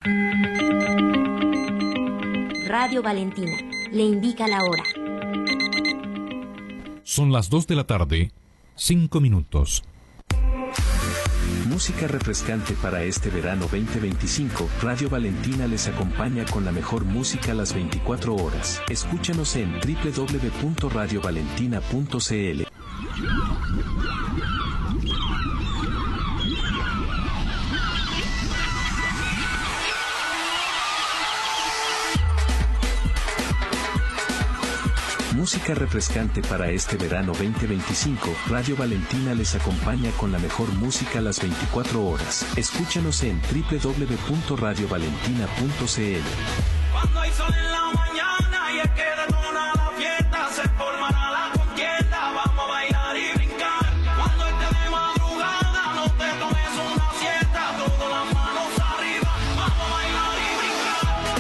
Radio Valentina le indica la hora. Son las 2 de la tarde, 5 minutos. Música refrescante para este verano 2025. Radio Valentina les acompaña con la mejor música las 24 horas. Escúchanos en www.radiovalentina.cl. Música refrescante para este verano 2025. Radio Valentina les acompaña con la mejor música las 24 horas. Escúchanos en www.radiovalentina.cl. Cuando hay sol en la mañana y es que detona la fiesta, se formará la contienda, vamos a bailar y brincar. Cuando esté de madrugada, no te tomes una siesta, todas las manos arriba, vamos a bailar y brincar.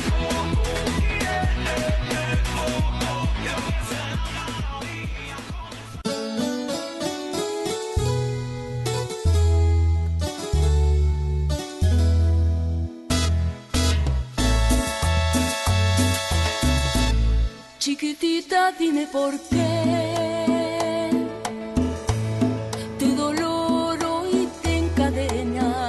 Chiquitita, dime por qué tu dolor hoy te encadena.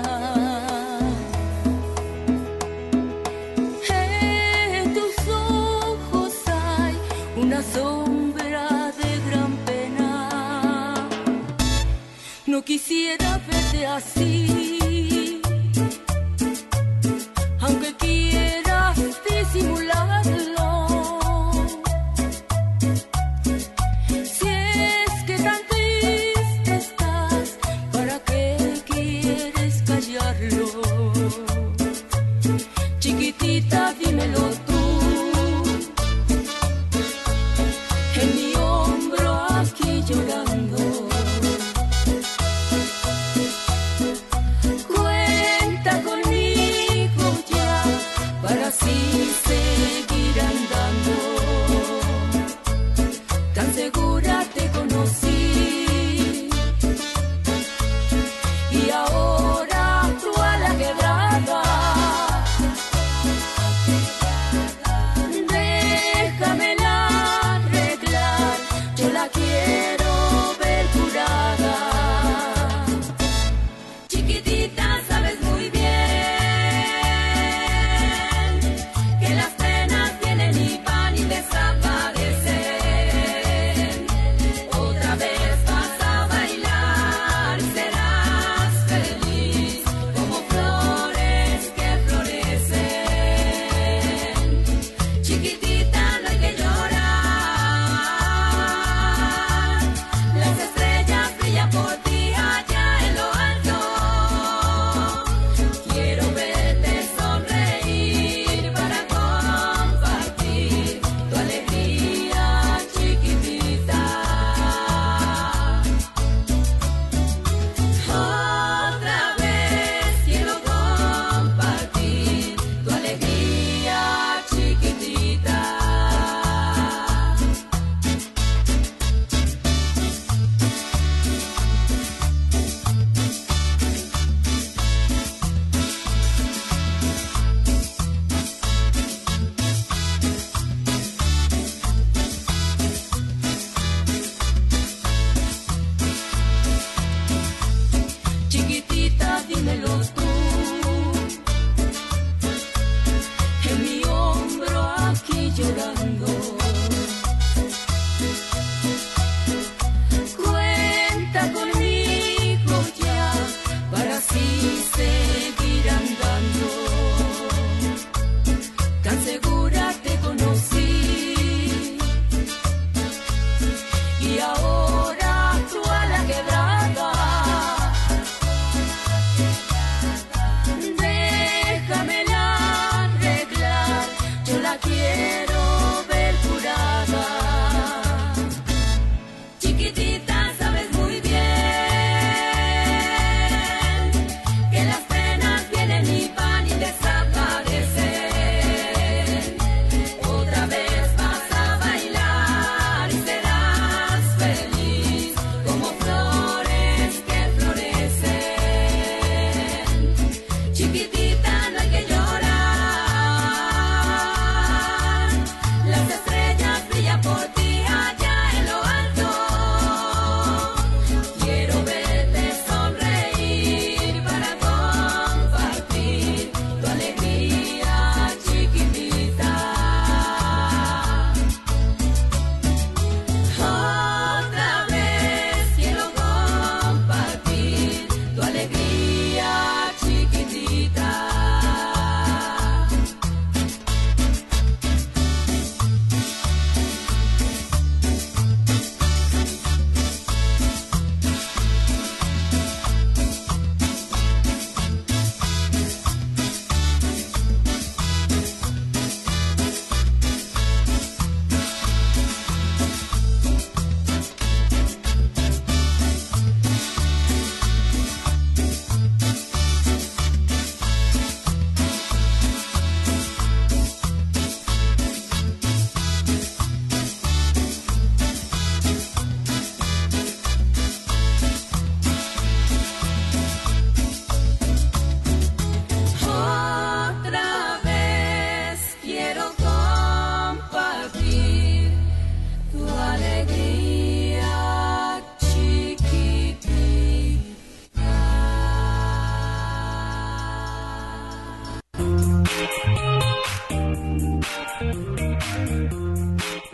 En tus ojos hay una sombra de gran pena. No quisiera verte así, aunque quieras disimularlo. Chiquitita, dímelo tú, en mi hombro aquí llorando.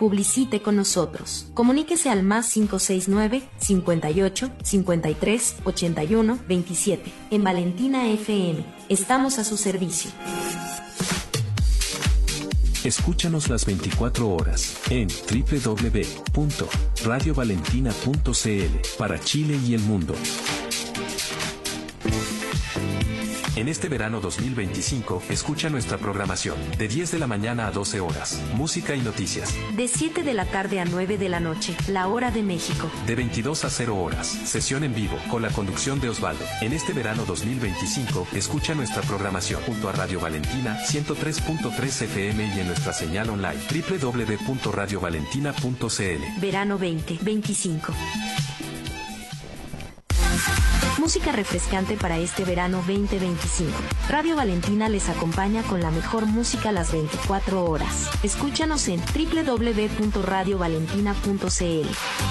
publicite con nosotros. Comuníquese al más 569 58 53 81 27. En Valentina FM, estamos a su servicio. Escúchanos las 24 horas en www.radiovalentina.cl para Chile y el mundo. En este verano 2025, escucha nuestra programación de 10 de la mañana a 12 horas, música y noticias. De 7 de la tarde a 9 de la noche, la hora de México. De 22 a 0 horas, sesión en vivo, con la conducción de Osvaldo. En este verano 2025, escucha nuestra programación junto a Radio Valentina 103.3 FM y en nuestra señal online www.radiovalentina.cl. Verano 2025. Música refrescante para este verano 2025. Radio Valentina les acompaña con la mejor música las 24 horas. Escúchanos en www.radiovalentina.cl.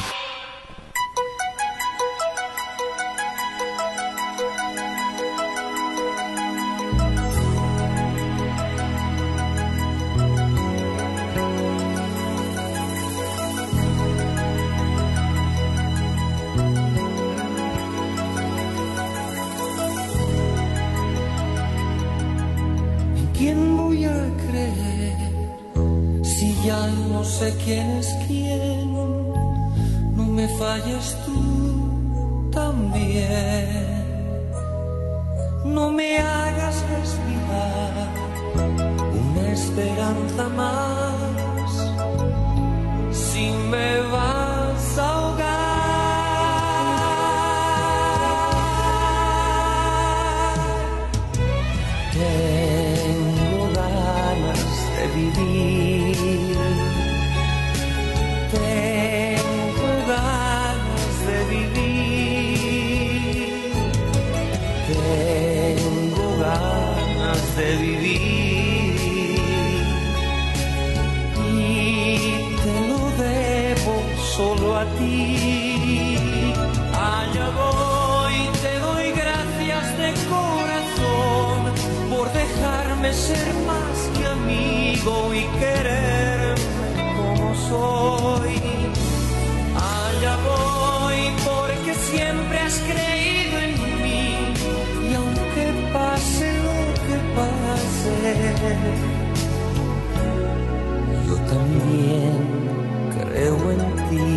¿Quién voy a creer si ya no sé quién es quién? No me falles tú también. No me hagas respirar una esperanza más si me vas a ahogar. Tengo ganas de vivir, tengo ganas de vivir, tengo ganas de vivir y te lo debo solo a ti. Allá voy, te doy gracias de corazón por dejarme ser más que amigo y quererme como soy. Allá voy porque siempre has creído en mí y aunque pase lo que pase, yo también creo en ti.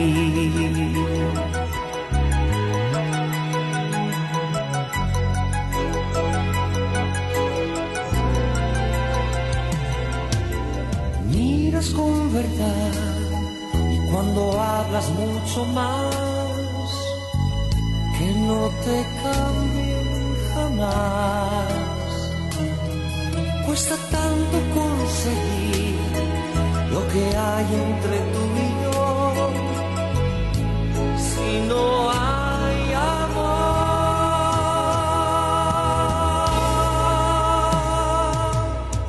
Miras con verdad y cuando hablas mucho más, que no te cambien jamás. Cuesta tanto conseguir lo que hay entre tú y yo si no hay amor.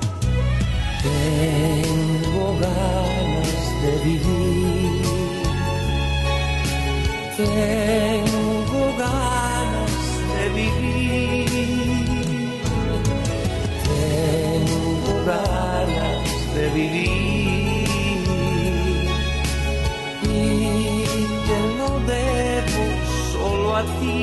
Tengo ganas de vivir, tengo ganas de vivir, tengo ganas de vivir y te lo debo solo a ti.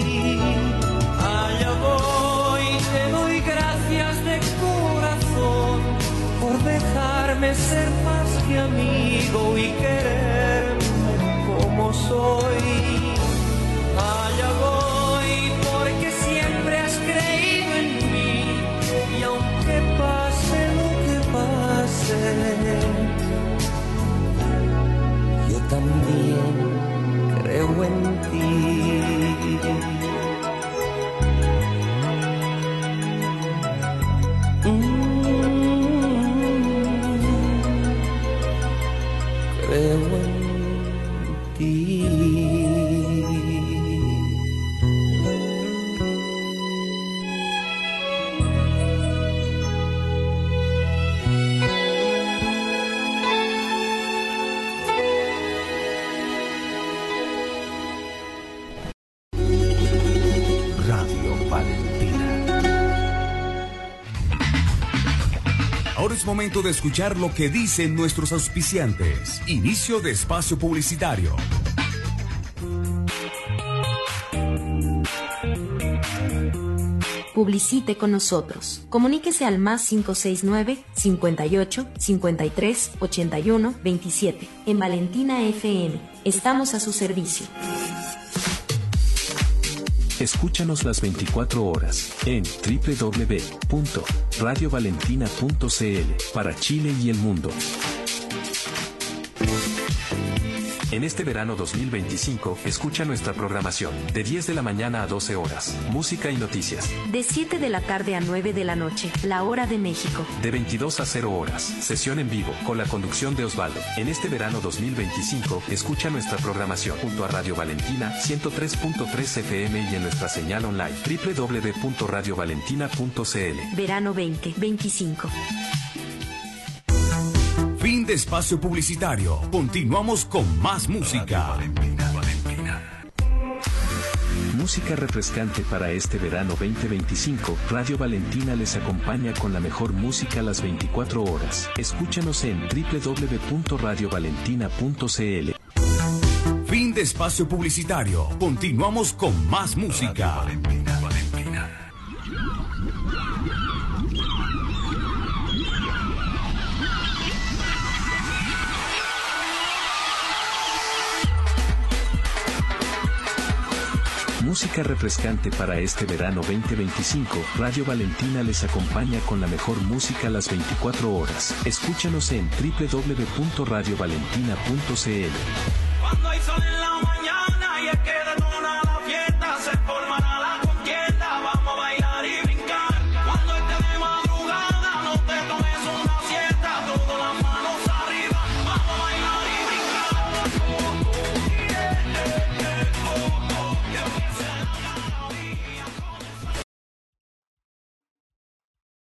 Allá voy, te doy gracias de corazón por dejarme ser más que amigo y quererme como soy. Allá voy porque siempre has creído en mí y aunque pase lo que pase, yo también creo en ti. Creo en ti. Radio Valentina. Ahora es momento de escuchar lo que dicen nuestros auspiciantes. Inicio de espacio publicitario. Publicite con nosotros. Comuníquese al más 569 58 53 81 27. En Valentina FM. Estamos a su servicio. Escúchanos las 24 horas en www.radiovalentina.cl para Chile y el mundo. En este verano 2025, escucha nuestra programación de 10 de la mañana a 12 horas, música y noticias. De 7 de la tarde a 9 de la noche, la hora de México. De 22 a 0 horas, sesión en vivo, con la conducción de Osvaldo. En este verano 2025, escucha nuestra programación junto a Radio Valentina 103.3 FM y en nuestra señal online www.radiovalentina.cl. Verano 2025. Fin de espacio publicitario. Continuamos con más música. Música refrescante para este verano 2025. Radio Valentina les acompaña con la mejor música las 24 horas. Escúchanos en www.radiovalentina.cl. Fin de espacio publicitario. Continuamos con más música. Música refrescante para este verano 2025. Radio Valentina les acompaña con la mejor música las 24 horas. Escúchanos en www.radiovalentina.cl. Cuando hay sol en